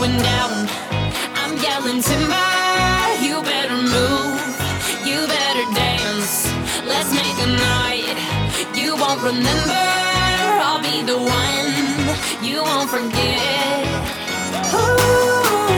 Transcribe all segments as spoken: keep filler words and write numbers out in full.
going down. I'm yelling timber, you better move, you better dance. Let's make a night you won't remember. I'll be the one you won't forget. Ooh.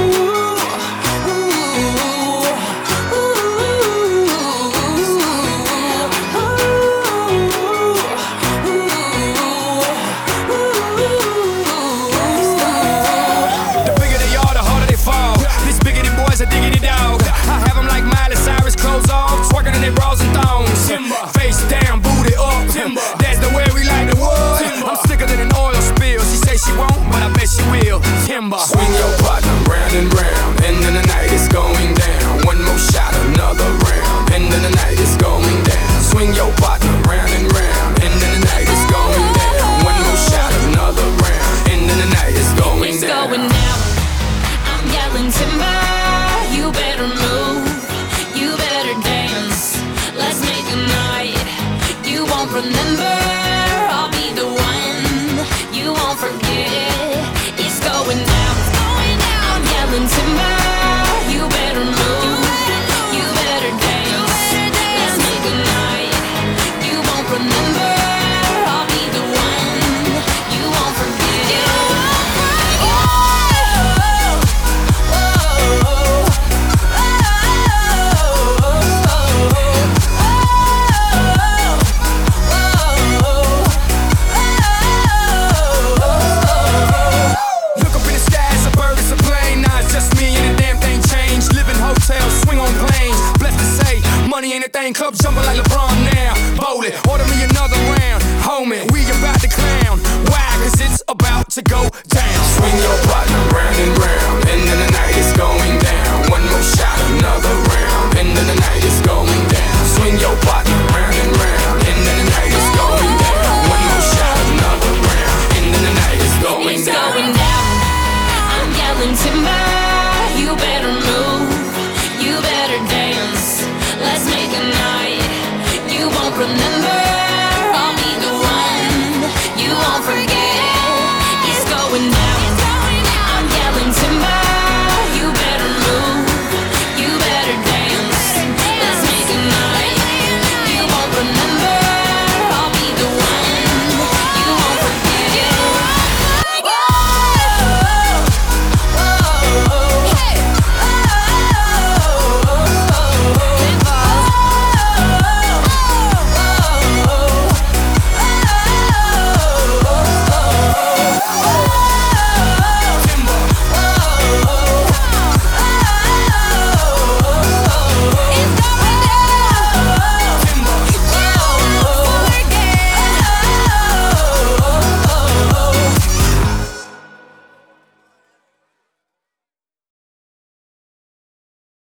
Diggity dog, I have them like Miley Cyrus, clothes off, twerking in their bras and thongs. Timber. Face down, booty up. Timber. That's the way we like the wood. Timber. I'm sicker than an oil spill. She say she won't, but I bet she will. Timber. Swing your partner round and round, and then the night is going down. One more shot, another round, and then the night is going down. Swing your partner round and round, and then the night is going down. One more shot, another round, and then the night is going it's down. It's going down. I'm yelling timber. You better move, you better dance. Let's make a night you won't remember. I'll be the one you won't forget. It's going down, it's going down. I'm yelling timber. You better move, you better dance. Let's make a night you won't remember. I'll be the one you won't forget. Money ain't a thing, club jumping like LeBron now. Bowling, order me another round. Homie, we about to clown. Why? Cause it's about to go down. Swing your partner round and round, and then the night is going down. One more shot, another round, and then the night is going